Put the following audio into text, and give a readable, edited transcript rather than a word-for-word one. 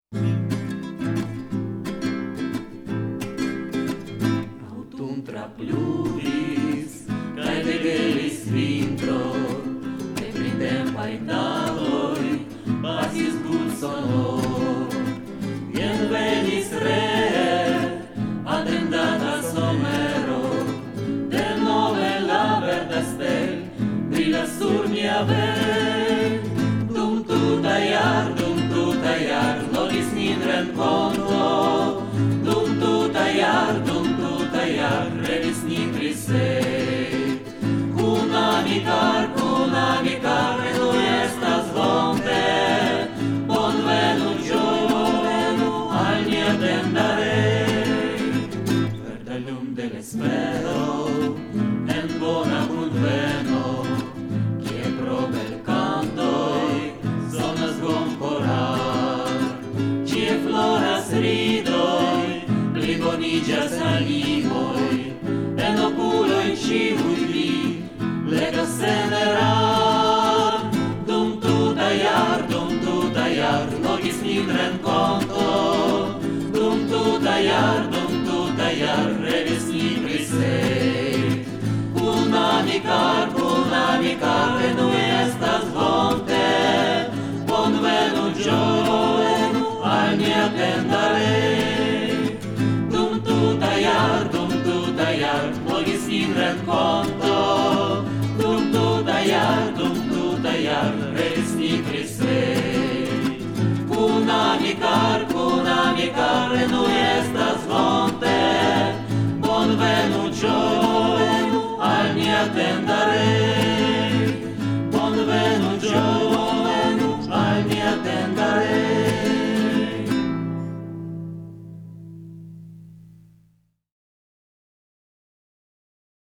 Autuntra pluvis, cae de gelis vintro, te prindem paitaloi, pasis gut sonor. Ien venis re, attendata somero, del nove la verda stel, brilla sur mia vel. Dum tuta iar, nodis nin renconto, dum tuta iar, revis nin trisei. Cun amicar, nu estas vonte, bonvenu giovenu al nia tendarei. Verda lum de l'espero, en bona kunveno, kie pro bel cantoi sonas goncorar. Cie floras ridoi, plibonigas animoi, en oculoi ciui vi legas sen erar. Dum tuta iar, nogis nin renconto, dum tuta iar, revis nin prisei. Cun amicar, nu estas vonte, bonvenu giovenu al nia tendarei. Dum tuta iar, nogis nin renconto, dum tuta iar, revis nin trisei. Cun amicar, nu estas vonte, bonvenu giovenu al nia tendarei.